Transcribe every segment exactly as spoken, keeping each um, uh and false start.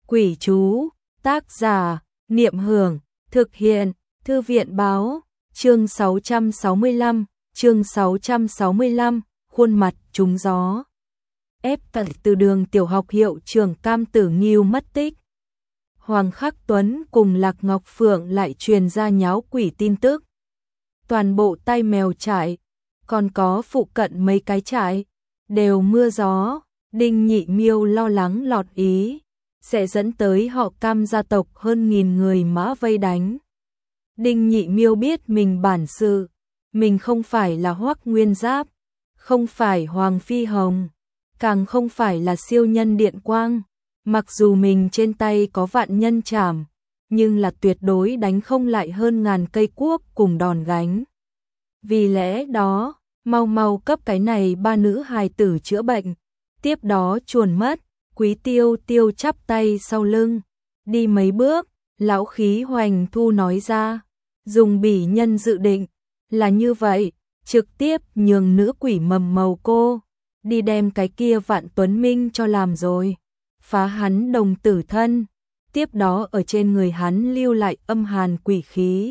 Quỷ chú, tác giả, Niệm Hưởng, thực hiện, Thư viện báo, chương sáu trăm sáu mươi lăm, chương sáu trăm sáu mươi lăm, khuôn mặt trúng gió. Ép tận từ đường tiểu học hiệu trưởng Cam Tử Nghiêu mất tích. Hoàng Khắc Tuấn cùng Lạc Ngọc Phượng lại truyền ra nháo quỷ tin tức. Toàn bộ Tai Mèo trại, còn có phụ cận mấy cái trại, đều mưa gió. Đinh Nhị Miêu lo lắng lọt ý, sẽ dẫn tới họ Cam gia tộc hơn nghìn người mã vây đánh. Đinh Nhị Miêu biết mình bản sự, mình không phải là Hoắc Nguyên Giáp, không phải Hoàng Phi Hồng, càng không phải là siêu nhân Điện Quang. Mặc dù mình trên tay có vạn nhân trảm, nhưng là tuyệt đối đánh không lại hơn ngàn cây cuốc cùng đòn gánh. Vì lẽ đó, mau mau cấp cái này ba nữ hài tử chữa bệnh. Tiếp đó chuồn mất, Quý Tiêu Tiêu chắp tay sau lưng, đi mấy bước, lão khí Hoành Thu nói ra, dùng bỉ nhân dự định, là như vậy, trực tiếp nhường nữ quỷ mầm màu cô, đi đem cái kia Vạn Tuấn Minh cho làm rồi, phá hắn đồng tử thân, tiếp đó ở trên người hắn lưu lại âm hàn quỷ khí.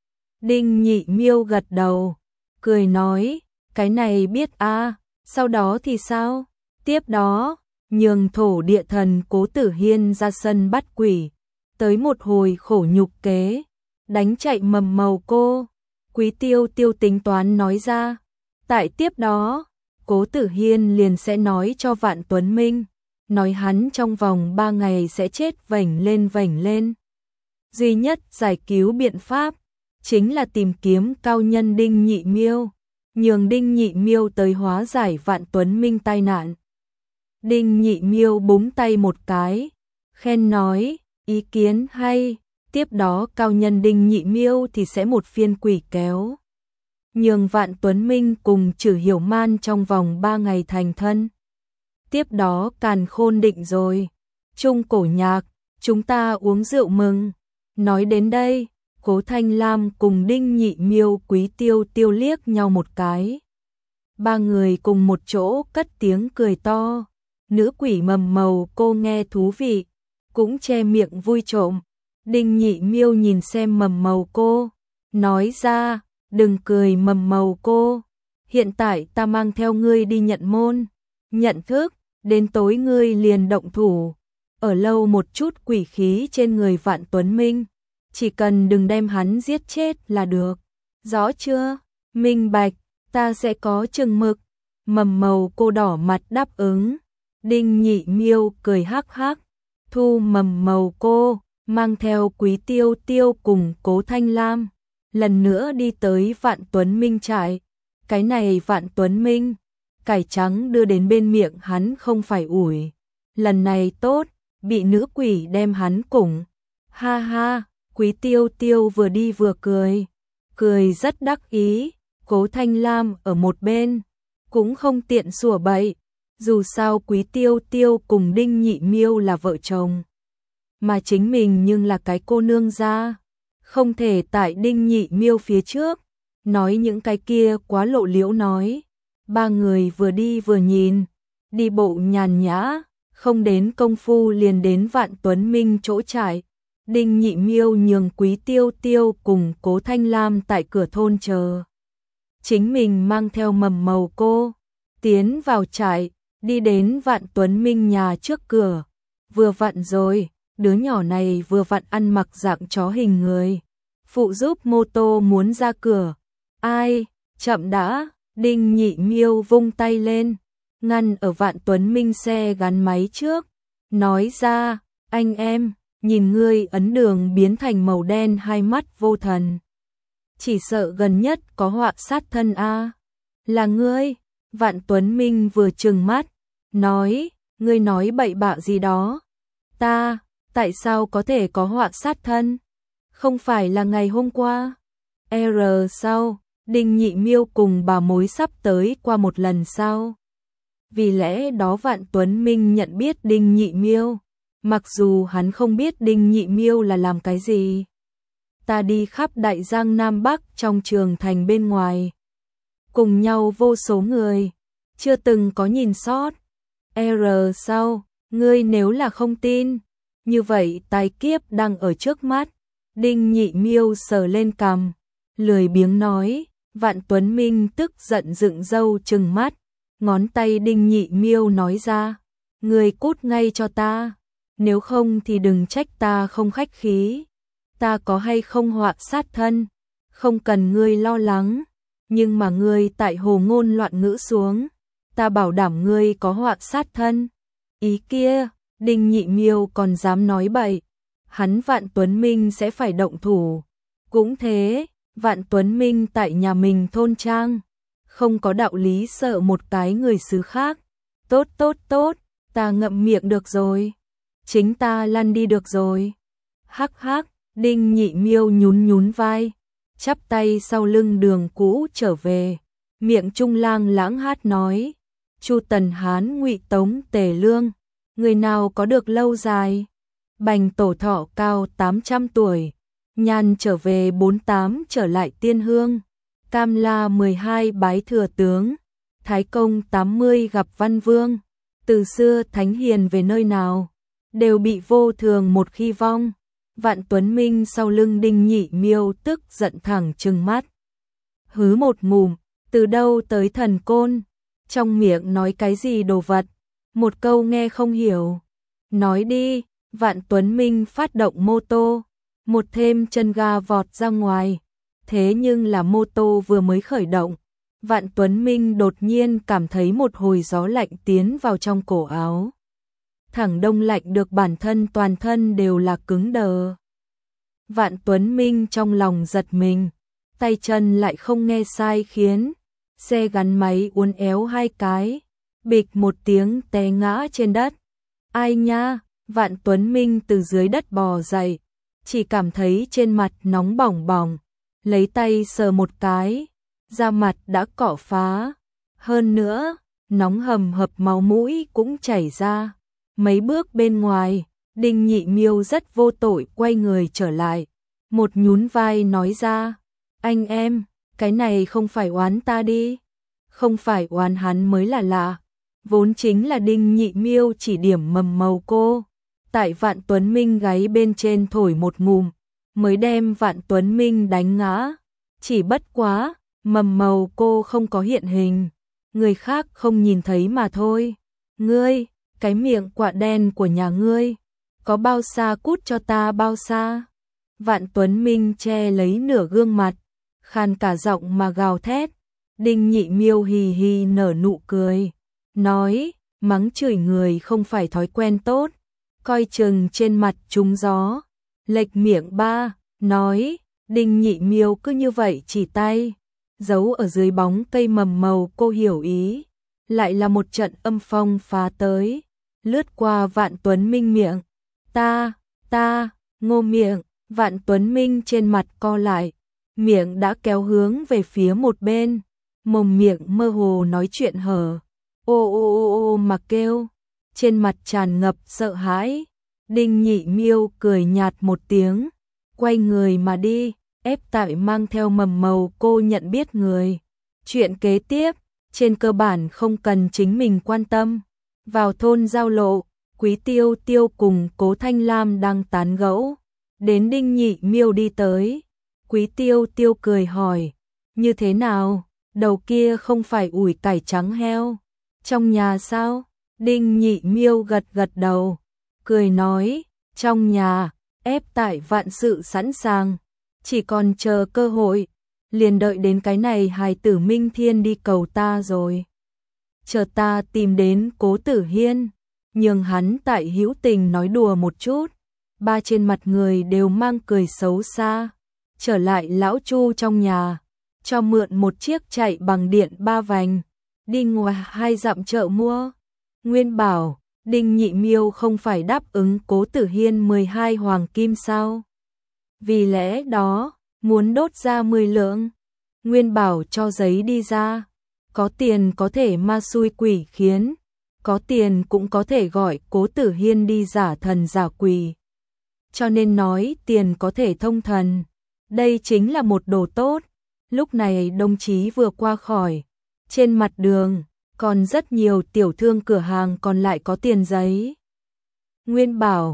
Đinh Nhị Miêu gật đầu, cười nói, cái này biết a, sau đó thì sao? Tiếp đó, nhường thổ địa thần Cố Tử Hiên ra sân bắt quỷ, tới một hồi khổ nhục kế, đánh chạy mầm màu cô. Quý Tiêu Tiêu tính toán nói ra, tại tiếp đó, Cố Tử Hiên liền sẽ nói cho Vạn Tuấn Minh, nói hắn trong vòng ba ngày sẽ chết vểnh lên vểnh lên. Duy nhất giải cứu biện pháp, chính là tìm kiếm cao nhân Đinh Nhị Miêu, nhường Đinh Nhị Miêu tới hóa giải Vạn Tuấn Minh tai nạn. Đinh Nhị Miêu búng tay một cái, khen nói, ý kiến hay, tiếp đó cao nhân Đinh Nhị Miêu thì sẽ một phiên quỷ kéo. Nhường Vạn Tuấn Minh cùng Trử Hiểu Man trong vòng ba ngày thành thân. Tiếp đó càn khôn định rồi, chung cổ nhạc, chúng ta uống rượu mừng. Nói đến đây, Cố Thanh Lam cùng Đinh Nhị Miêu Quý Tiêu Tiêu liếc nhau một cái. Ba người cùng một chỗ cất tiếng cười to. Nữ quỷ mầm màu cô nghe thú vị, cũng che miệng vui trộm. Đinh Nhị Miêu nhìn xem mầm màu cô, nói ra, đừng cười mầm màu cô, hiện tại ta mang theo ngươi đi nhận môn, nhận thức, đến tối ngươi liền động thủ, ở lâu một chút quỷ khí trên người Vạn Tuấn Minh, chỉ cần đừng đem hắn giết chết là được, rõ chưa? Minh bạch, ta sẽ có chừng mực. Mầm màu cô đỏ mặt đáp ứng. Đinh Nhị Miêu cười hắc hắc, thu mầm màu cô, mang theo Quý Tiêu Tiêu cùng Cố Thanh Lam, lần nữa đi tới Vạn Tuấn Minh trại. Cái này Vạn Tuấn Minh, cải trắng đưa đến bên miệng hắn không phải ủi. Lần này tốt, bị nữ quỷ đem hắn củng. Ha ha, Quý Tiêu Tiêu vừa đi vừa cười, cười rất đắc ý. Cố Thanh Lam ở một bên, cũng không tiện sủa bậy. Dù sao Quý Tiêu Tiêu cùng Đinh Nhị Miêu là vợ chồng, mà chính mình nhưng là cái cô nương gia, không thể tại Đinh Nhị Miêu phía trước nói những cái kia quá lộ liễu nói. Ba người vừa đi vừa nhìn, đi bộ nhàn nhã, không đến công phu liền đến Vạn Tuấn Minh chỗ trại. Đinh Nhị Miêu nhường Quý Tiêu Tiêu cùng Cố Thanh Lam tại cửa thôn chờ, chính mình mang theo mầm màu cô tiến vào trại. Đi đến Vạn Tuấn Minh nhà trước cửa, vừa vặn rồi, đứa nhỏ này vừa vặn ăn mặc dạng chó hình người, phụ giúp mô tô muốn ra cửa. Ai, chậm đã, Đinh Nhị Miêu vung tay lên, ngăn ở Vạn Tuấn Minh xe gắn máy trước, nói ra, anh em, nhìn ngươi ấn đường biến thành màu đen hai mắt vô thần. Chỉ sợ gần nhất có họa sát thân a. Là ngươi? Vạn Tuấn Minh vừa trừng mắt, nói, ngươi nói bậy bạ gì đó. Ta, tại sao có thể có họa sát thân? Không phải là ngày hôm qua. R sau, Đinh Nhị Miêu cùng bà mối sắp tới qua một lần sau. Vì lẽ đó Vạn Tuấn Minh nhận biết Đinh Nhị Miêu, mặc dù hắn không biết Đinh Nhị Miêu là làm cái gì. Ta đi khắp Đại Giang Nam Bắc trong trường thành bên ngoài, cùng nhau vô số người, chưa từng có nhìn sót. R sau, ngươi nếu là không tin, như vậy tai kiếp đang ở trước mắt. Đinh Nhị Miêu sờ lên cằm, lười biếng nói. Vạn Tuấn Minh tức giận dựng râu trừng mắt, ngón tay Đinh Nhị Miêu nói ra, ngươi cút ngay cho ta, nếu không thì đừng trách ta không khách khí. Ta có hay không họa sát thân, không cần ngươi lo lắng, nhưng mà ngươi tại hồ ngôn loạn ngữ xuống, ta bảo đảm ngươi có họa sát thân. Ý kia, Đinh Nhị Miêu còn dám nói bậy, hắn Vạn Tuấn Minh sẽ phải động thủ. Cũng thế, Vạn Tuấn Minh tại nhà mình thôn trang, không có đạo lý sợ một cái người xứ khác. Tốt tốt tốt, ta ngậm miệng được rồi, chính ta lăn đi được rồi. Hắc hắc, Đinh Nhị Miêu nhún nhún vai, chắp tay sau lưng đường cũ trở về, miệng trung lang lãng hát nói, Chu Tần Hán Ngụy Tống Tề Lương, người nào có được lâu dài, bành tổ thọ cao tám trăm tuổi, nhàn trở về bốn tám trở lại tiên hương, Cam La mười hai bái thừa tướng, Thái Công tám mươi gặp Văn Vương, từ xưa thánh hiền về nơi nào, đều bị vô thường một khi vong. Vạn Tuấn Minh sau lưng Đinh Nhị Miêu tức giận thẳng trừng mắt. Hứ một ngụm, từ đâu tới thần côn, trong miệng nói cái gì đồ vật, một câu nghe không hiểu. Nói đi, Vạn Tuấn Minh phát động mô tô, một thêm chân ga vọt ra ngoài. Thế nhưng là mô tô vừa mới khởi động, Vạn Tuấn Minh đột nhiên cảm thấy một hồi gió lạnh tiến vào trong cổ áo. Thẳng đông lạnh được bản thân toàn thân đều là cứng đờ. Vạn Tuấn Minh trong lòng giật mình, tay chân lại không nghe sai khiến, xe gắn máy uốn éo hai cái, bịch một tiếng té ngã trên đất. Ai nha, Vạn Tuấn Minh từ dưới đất bò dậy, chỉ cảm thấy trên mặt nóng bỏng bỏng, lấy tay sờ một cái, da mặt đã cọ phá, hơn nữa, nóng hầm hập máu mũi cũng chảy ra. Mấy bước bên ngoài, Đinh Nhị Miêu rất vô tội quay người trở lại, một nhún vai nói ra, anh em, cái này không phải oán ta đi, không phải oán hắn mới là lạ, vốn chính là Đinh Nhị Miêu chỉ điểm mầm màu cô, tại Vạn Tuấn Minh gáy bên trên thổi một ngụm, mới đem Vạn Tuấn Minh đánh ngã, chỉ bất quá, mầm màu cô không có hiện hình, người khác không nhìn thấy mà thôi. Ngươi, cái miệng quạ đen của nhà ngươi, có bao xa cút cho ta bao xa. Vạn Tuấn Minh che lấy nửa gương mặt, khàn cả giọng mà gào thét. Đinh Nhị Miêu hì hì nở nụ cười, nói, mắng chửi người không phải thói quen tốt, coi chừng trên mặt trúng gió. Lệch miệng ba, nói, Đinh Nhị Miêu cứ như vậy chỉ tay, giấu ở dưới bóng cây mầm màu cô hiểu ý, lại là một trận âm phong phá tới, lướt qua Vạn Tuấn Minh miệng. Ta, ta, ngô miệng, Vạn Tuấn Minh trên mặt co lại, miệng đã kéo hướng về phía một bên, mồm miệng mơ hồ nói chuyện hở, ô ô ô ô mà kêu, trên mặt tràn ngập sợ hãi. Đinh Nhị Miêu cười nhạt một tiếng, quay người mà đi, ép tại mang theo mầm màu cô nhận biết người. Chuyện kế tiếp, trên cơ bản không cần chính mình quan tâm. Vào thôn giao lộ, Quý Tiêu Tiêu cùng Cố Thanh Lam đang tán gẫu, đến Đinh Nhị Miêu đi tới. Quý Tiêu Tiêu cười hỏi, như thế nào, đầu kia không phải ủi cải trắng heo, trong nhà sao? Đinh Nhị Miêu gật gật đầu, cười nói, trong nhà, ép tại vạn sự sẵn sàng, chỉ còn chờ cơ hội, liền đợi đến cái này hài tử Minh Thiên đi cầu ta rồi. Chờ ta tìm đến Cố Tử Hiên, nhường hắn tại hữu tình nói đùa một chút. Ba trên mặt người đều mang cười xấu xa, trở lại lão Chu trong nhà, cho mượn một chiếc chạy bằng điện ba vành, đi ngoài hai dặm chợ mua. Nguyên bảo, Đinh Nhị Miêu không phải đáp ứng Cố Tử Hiên mười hai hoàng kim sao? Vì lẽ đó, muốn đốt ra mười lượng. Nguyên bảo cho giấy đi ra, có tiền có thể ma xui quỷ khiến, có tiền cũng có thể gọi Cố Tử Hiên đi giả thần giả quỷ. Cho nên nói tiền có thể thông thần, đây chính là một đồ tốt. Lúc này đồng chí vừa qua khỏi, trên mặt đường, còn rất nhiều tiểu thương cửa hàng còn lại có tiền giấy. Nguyên bảo,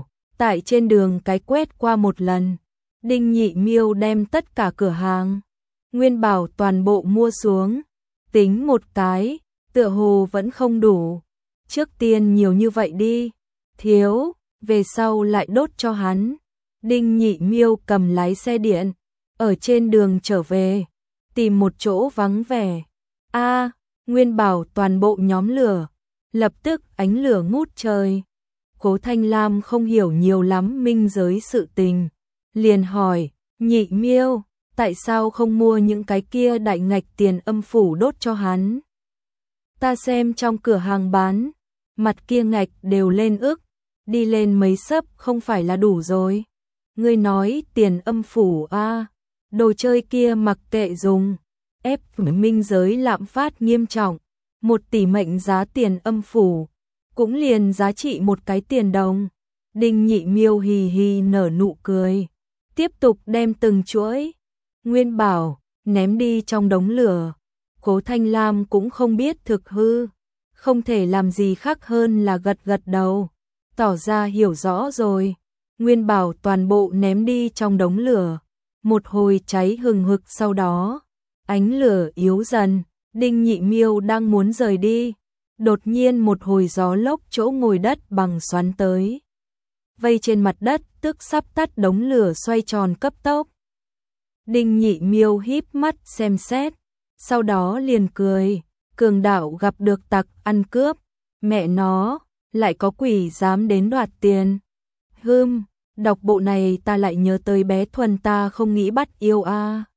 Tại trên đường cái quét qua một lần, Đinh Nhị Miêu đem tất cả cửa hàng Nguyên Bảo toàn bộ mua xuống, tính một cái, tựa hồ vẫn không đủ. Trước tiên nhiều như vậy đi, thiếu, về sau lại đốt cho hắn. Đinh Nhị Miêu cầm lái xe điện, ở trên đường trở về, tìm một chỗ vắng vẻ. A, Nguyên Bảo toàn bộ nhóm lửa, lập tức ánh lửa ngút trời. Cố Thanh Lam không hiểu nhiều lắm minh giới sự tình, liền hỏi, Nhị Miêu, tại sao không mua những cái kia đại ngạch tiền âm phủ đốt cho hắn? Ta xem trong cửa hàng bán, mặt kia ngạch đều lên ức, đi lên mấy sấp không phải là đủ rồi. Ngươi nói tiền âm phủ a, đồ chơi kia mặc kệ dùng, ép minh giới lạm phát nghiêm trọng, một tỷ mệnh giá tiền âm phủ, cũng liền giá trị một cái tiền đồng. Đinh Nhị Miêu hì hì nở nụ cười, tiếp tục đem từng chuỗi Nguyên Bảo ném đi trong đống lửa. Cố Thanh Lam cũng không biết thực hư, không thể làm gì khác hơn là gật gật đầu, tỏ ra hiểu rõ rồi. Nguyên Bảo toàn bộ ném đi trong đống lửa, một hồi cháy hừng hực, sau đó ánh lửa yếu dần. Đinh Nhị Miêu đang muốn rời đi, đột nhiên một hồi gió lốc chỗ ngồi đất bằng xoắn tới, vây trên mặt đất, tức sắp tắt đống lửa xoay tròn cấp tốc. Đinh Nhị Miêu híp mắt xem xét, sau đó liền cười, cường đạo gặp được tặc ăn cướp, mẹ nó, lại có quỷ dám đến đoạt tiền. Hừm, đọc bộ này ta lại nhớ tới bé Thuần ta không nghĩ bắt yêu a.